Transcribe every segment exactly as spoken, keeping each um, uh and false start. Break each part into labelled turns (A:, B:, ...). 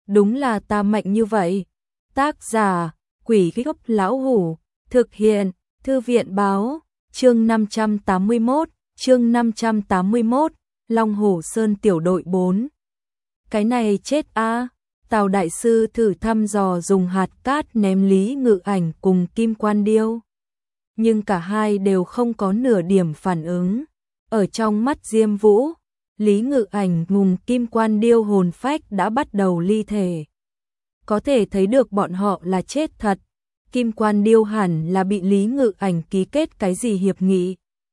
A: đúng là ta mạnh như vậy. Tác giả, Quỷ Gốc Lão Hủ, thực hiện, Thư viện Báo, chương năm trăm tám mươi mốt, chương năm trăm tám mươi mốt, Long Hổ Sơn tiểu đội bốn. Cái này chết a. Tào đại sư thử thăm dò dùng hạt cát ném Lý Ngự Ảnh cùng Kim Quan Điêu, nhưng cả hai đều không có nửa điểm phản ứng. Ở trong mắt Diêm Vũ, Lý Ngự Ảnh cùng Kim Quan Điêu hồn phách đã bắt đầu ly thể. Có thể thấy được bọn họ là chết thật. Kim Quan Điêu hẳn là bị Lý Ngự Ảnh ký kết cái gì hiệp nghị.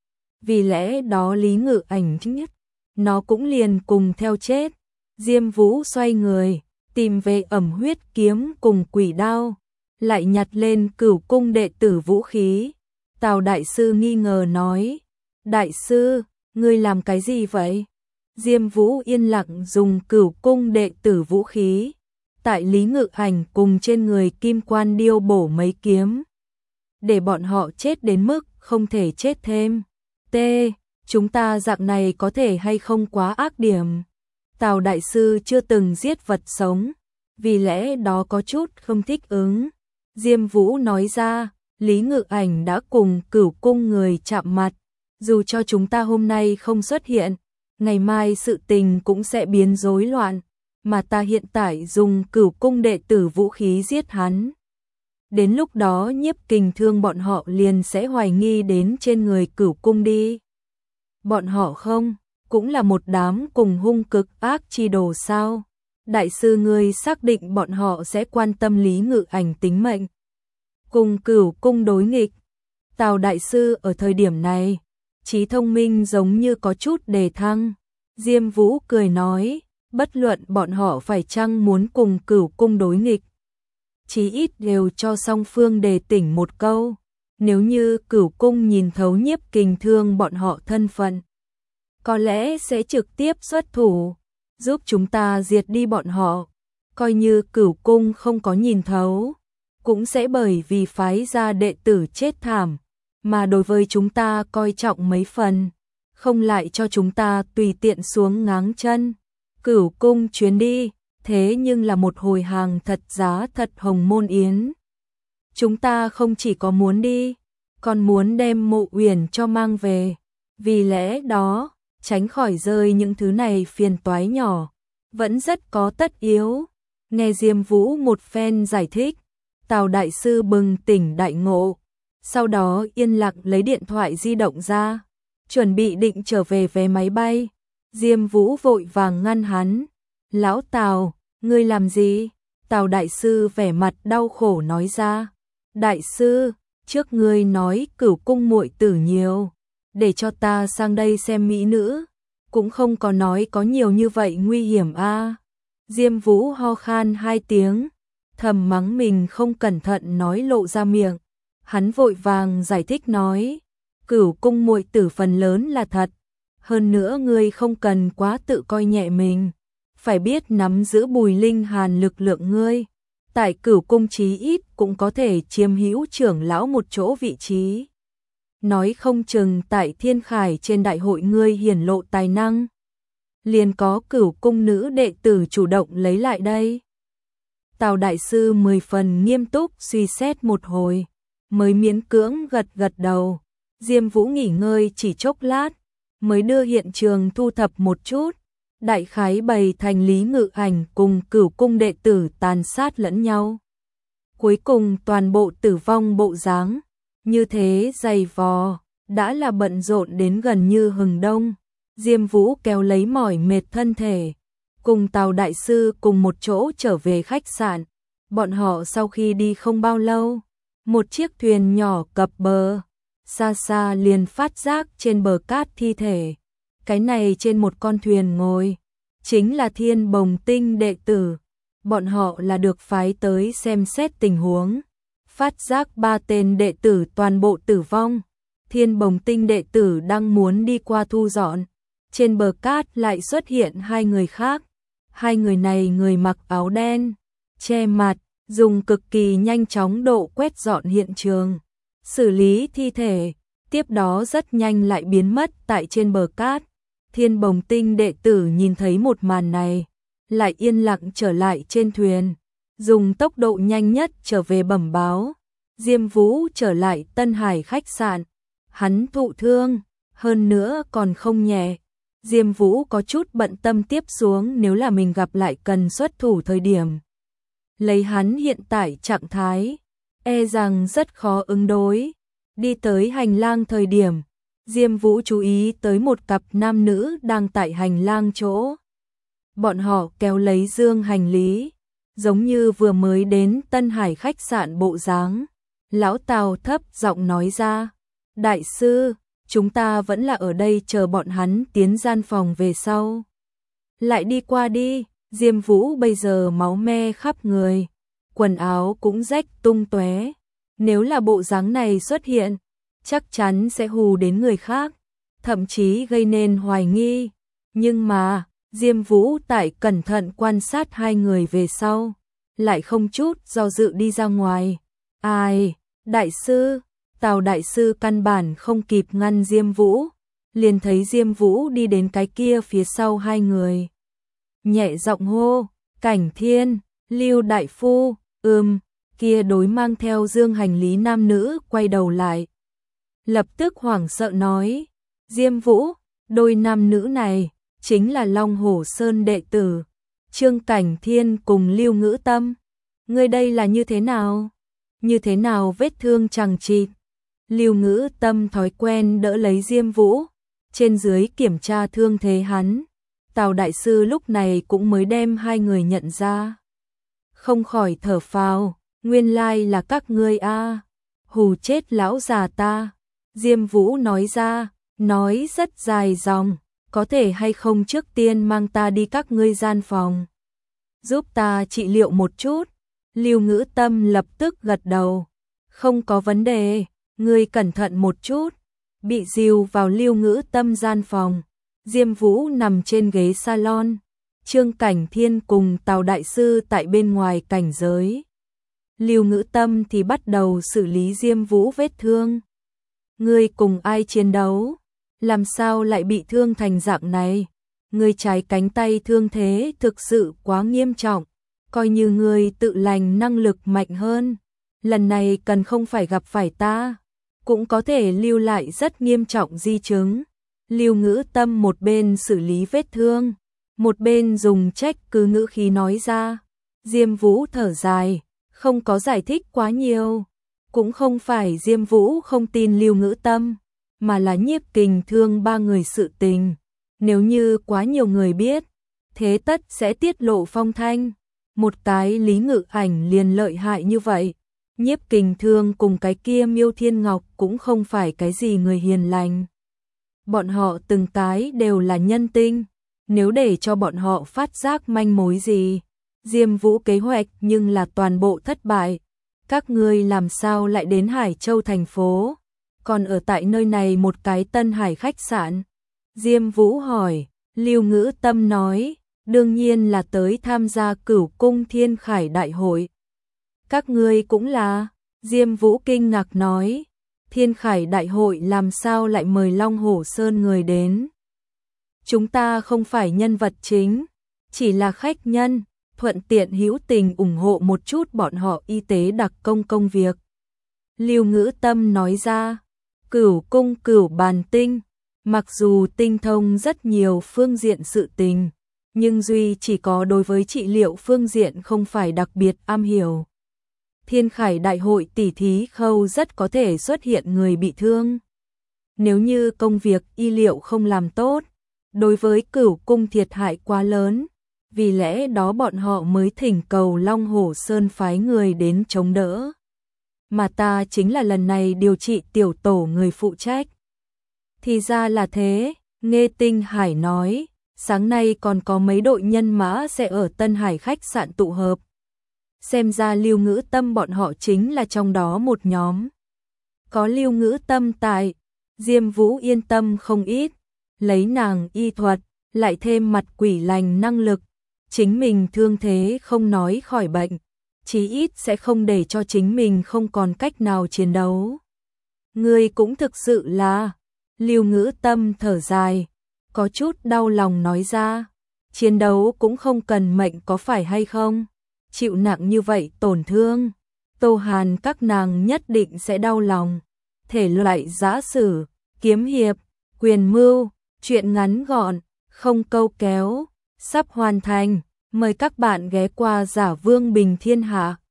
A: Vì lẽ đó Lý Ngự Ảnh chính nhất, nó cũng liền cùng theo chết. Diêm Vũ xoay người, tìm về ẩm huyết kiếm cùng quỷ đao, lại nhặt lên Cửu cung đệ tử vũ khí. Tào đại sư nghi ngờ nói, đại sư, ngươi làm cái gì vậy? Diêm Vũ yên lặng dùng Cửu cung đệ tử vũ khí, tại Lý Ngự Ảnh cùng trên người Kim Quan Điêu bổ mấy kiếm, để bọn họ chết đến mức không thể chết thêm. T. Chúng ta dạng này có thể hay không quá ác điểm? Tào đại sư chưa từng giết vật sống, vì lẽ đó có chút không thích ứng. Diêm Vũ nói ra, Lý Ngự Ảnh đã cùng Cửu cung người chạm mặt, dù cho chúng ta hôm nay không xuất hiện, ngày mai sự tình cũng sẽ biến rối loạn, mà ta hiện tại dùng Cửu cung đệ tử vũ khí giết hắn. Đến lúc đó Nhiếp Kình Thương bọn họ liền sẽ hoài nghi đến trên người Cửu cung đi. Bọn họ không, cũng là một đám cùng hung cực ác chi đồ sao? Đại sư ngươi xác định bọn họ sẽ quan tâm Lý Ngự Ảnh tính mệnh, cùng Cửu cung đối nghịch? Tào đại sư ở thời điểm này, trí thông minh giống như có chút đề thăng. Diêm Vũ cười nói, bất luận bọn họ phải chăng muốn cùng Cửu cung đối nghịch, chí ít đều cho song phương đề tỉnh một câu. Nếu như Cửu cung nhìn thấu Nhiếp Kình Thương bọn họ thân phận, có lẽ sẽ trực tiếp xuất thủ, giúp chúng ta diệt đi bọn họ. Coi như Cửu cung không có nhìn thấu, cũng sẽ bởi vì phái ra đệ tử chết thảm, mà đối với chúng ta coi trọng mấy phần, không lại cho chúng ta tùy tiện xuống ngáng chân. Cửu cung chuyến đi, thế nhưng là một hồi hàng thật giá thật hồng môn yến. Chúng ta không chỉ có muốn đi, còn muốn đem Mộ Uyển cho mang về. Vì lẽ đó, tránh khỏi rơi những thứ này phiền toái nhỏ, vẫn rất có tất yếu. Nghe Diêm Vũ một phen giải thích, Tào đại sư bừng tỉnh đại ngộ, sau đó yên lặng lấy điện thoại di động ra, chuẩn bị định trở về vé máy bay. Diêm Vũ vội vàng ngăn hắn, lão Tào, ngươi làm gì? Tào đại sư vẻ mặt đau khổ nói ra, đại sư, trước ngươi nói Cửu cung muội tử nhiều, để cho ta sang đây xem mỹ nữ, cũng không có nói có nhiều như vậy nguy hiểm a. À. Diêm Vũ ho khan hai tiếng, thầm mắng mình không cẩn thận nói lộ ra miệng. Hắn vội vàng giải thích nói, Cửu cung muội tử phần lớn là thật, hơn nữa ngươi không cần quá tự coi nhẹ mình, phải biết nắm giữ Bùi Linh Hàn lực lượng ngươi, tại Cửu cung chí ít cũng có thể chiếm hữu trưởng lão một chỗ vị trí. Nói không chừng tại Thiên Khải trên đại hội ngươi hiển lộ tài năng, liền có Cửu cung nữ đệ tử chủ động lấy lại đây. Tào đại sư mười phần nghiêm túc suy xét một hồi, mới miễn cưỡng gật gật đầu. Diêm Vũ nghỉ ngơi chỉ chốc lát, mới đưa hiện trường thu thập một chút, đại khái bày thành Lý Ngự Ảnh cùng Cửu cung đệ tử tàn sát lẫn nhau. Cuối cùng toàn bộ tử vong bộ dáng, như thế dày vò, đã là bận rộn đến gần như hừng đông. Diêm Vũ kéo lấy mỏi mệt thân thể, cùng Tào đại sư cùng một chỗ trở về khách sạn. Bọn họ sau khi đi không bao lâu, một chiếc thuyền nhỏ cập bờ, xa xa liền phát giác trên bờ cát thi thể. Cái này trên một con thuyền ngồi, chính là Thiên Bồng Tinh đệ tử. Bọn họ là được phái tới xem xét tình huống. Phát giác ba tên đệ tử toàn bộ tử vong. Thiên Bồng Tinh đệ tử đang muốn đi qua thu dọn. Trên bờ cát lại xuất hiện hai người khác. Hai người này người mặc áo đen, che mặt, dùng cực kỳ nhanh chóng độ quét dọn hiện trường, xử lý thi thể, tiếp đó rất nhanh lại biến mất tại trên bờ cát. Thiên Bồng Tinh đệ tử nhìn thấy một màn này, lại yên lặng trở lại trên thuyền, dùng tốc độ nhanh nhất trở về bẩm báo. Diêm Vũ trở lại Tân Hải khách sạn, hắn thụ thương, hơn nữa còn không nhẹ. Diêm Vũ có chút bận tâm tiếp xuống nếu là mình gặp lại cần xuất thủ thời điểm. Lấy hắn hiện tại trạng thái, e rằng rất khó ứng đối. Đi tới hành lang thời điểm, Diêm Vũ chú ý tới một cặp nam nữ đang tại hành lang chỗ. Bọn họ kéo lấy dương hành lý, giống như vừa mới đến Tân Hải khách sạn bộ dáng. Lão Tào thấp giọng nói ra, đại sư, chúng ta vẫn là ở đây chờ bọn hắn tiến gian phòng về sau. Lại đi qua đi. Diêm Vũ bây giờ máu me khắp người, quần áo cũng rách tung tóe. Nếu là bộ dáng này xuất hiện, chắc chắn sẽ hù đến người khác, thậm chí gây nên hoài nghi. Nhưng mà, Diêm Vũ tại cẩn thận quan sát hai người về sau, lại không chút do dự đi ra ngoài. Ai, đại sư, Tào đại sư căn bản không kịp ngăn Diêm Vũ, liền thấy Diêm Vũ đi đến cái kia phía sau hai người. Nhẹ giọng hô, Cảnh Thiên, Lưu đại phu, ừm, kia đối mang theo dương hành lý nam nữ quay đầu lại. Lập tức hoảng sợ nói, Diêm Vũ, đôi nam nữ này, chính là Long Hổ Sơn đệ tử, Trương Cảnh Thiên cùng Lưu Ngữ Tâm. Ngươi đây là như thế nào? Như thế nào vết thương chằng chịt? Lưu Ngữ Tâm thói quen đỡ lấy Diêm Vũ, trên dưới kiểm tra thương thế hắn. Tào đại sư lúc này cũng mới đem hai người nhận ra. Không khỏi thở phào, nguyên lai là các ngươi a, hù chết lão già ta. Diêm Vũ nói ra, nói rất dài dòng, có thể hay không trước tiên mang ta đi các ngươi gian phòng, giúp ta trị liệu một chút. Lưu Ngữ Tâm lập tức gật đầu, không có vấn đề, ngươi cẩn thận một chút. Bị dìu vào Lưu Ngữ Tâm gian phòng, Diêm Vũ nằm trên ghế salon, Trương Cảnh Thiên cùng Tào đại sư tại bên ngoài cảnh giới. Lưu Ngữ Tâm thì bắt đầu xử lý Diêm Vũ vết thương. Ngươi cùng ai chiến đấu? Làm sao lại bị thương thành dạng này? Ngươi trái cánh tay thương thế thực sự quá nghiêm trọng, coi như ngươi tự lành năng lực mạnh hơn, lần này cần không phải gặp phải ta, cũng có thể lưu lại rất nghiêm trọng di chứng. Lưu Ngữ Tâm một bên xử lý vết thương, một bên dùng trách cứ ngữ khí nói ra. Diêm Vũ thở dài, không có giải thích quá nhiều. Cũng không phải Diêm Vũ không tin Lưu Ngữ Tâm, mà là Nhiếp Kình Thương ba người sự tình. Nếu như quá nhiều người biết, thế tất sẽ tiết lộ phong thanh. Một cái Lý Ngự Ảnh liền lợi hại như vậy. Nhiếp Kình Thương cùng cái kia Miêu Thiên Ngọc cũng không phải cái gì người hiền lành. Bọn họ từng cái đều là nhân tinh, nếu để cho bọn họ phát giác manh mối gì, Diêm Vũ kế hoạch nhưng là toàn bộ thất bại. Các ngươi làm sao lại đến Hải Châu thành phố, còn ở tại nơi này một cái Tân Hải khách sạn? Diêm Vũ hỏi. Lưu Ngữ Tâm nói, đương nhiên là tới tham gia Cửu Cung Thiên Khải đại hội. Các ngươi cũng là? Diêm Vũ kinh ngạc nói, Thiên Khải đại hội làm sao lại mời Long Hổ Sơn người đến? Chúng ta không phải nhân vật chính, chỉ là khách nhân, thuận tiện hữu tình ủng hộ một chút bọn họ y tế đặc công công việc. Lưu Ngữ Tâm nói ra, Cửu Cung Cửu Bàn Tinh, mặc dù tinh thông rất nhiều phương diện sự tình, nhưng duy chỉ có đối với trị liệu phương diện không phải đặc biệt am hiểu. Thiên Khải đại hội tỉ thí khâu rất có thể xuất hiện người bị thương. Nếu như công việc y liệu không làm tốt, đối với Cửu Cung thiệt hại quá lớn, vì lẽ đó bọn họ mới thỉnh cầu Long Hổ Sơn phái người đến chống đỡ. Mà ta chính là lần này điều trị tiểu tổ người phụ trách. Thì ra là thế, Nghe Tinh Hải nói, sáng nay còn có mấy đội nhân mã sẽ ở Tân Hải khách sạn tụ hợp. Xem ra Lưu Ngữ Tâm bọn họ chính là trong đó một nhóm. Có Lưu Ngữ Tâm tại, Diêm Vũ yên tâm không ít, lấy nàng y thuật, lại thêm mặt quỷ lành năng lực, chính mình thương thế không nói khỏi bệnh, chí ít sẽ không để cho chính mình không còn cách nào chiến đấu. Ngươi cũng thực sự là, Lưu Ngữ Tâm thở dài, có chút đau lòng nói ra, chiến đấu cũng không cần mệnh có phải hay không? Chịu nặng như vậy tổn thương, Tô Hàn các nàng nhất định sẽ đau lòng. Thể loại giã sử, kiếm hiệp, quyền mưu, truyện ngắn gọn, không câu kéo, sắp hoàn thành. Mời các bạn ghé qua Giả Vương Bình Thiên Hạ.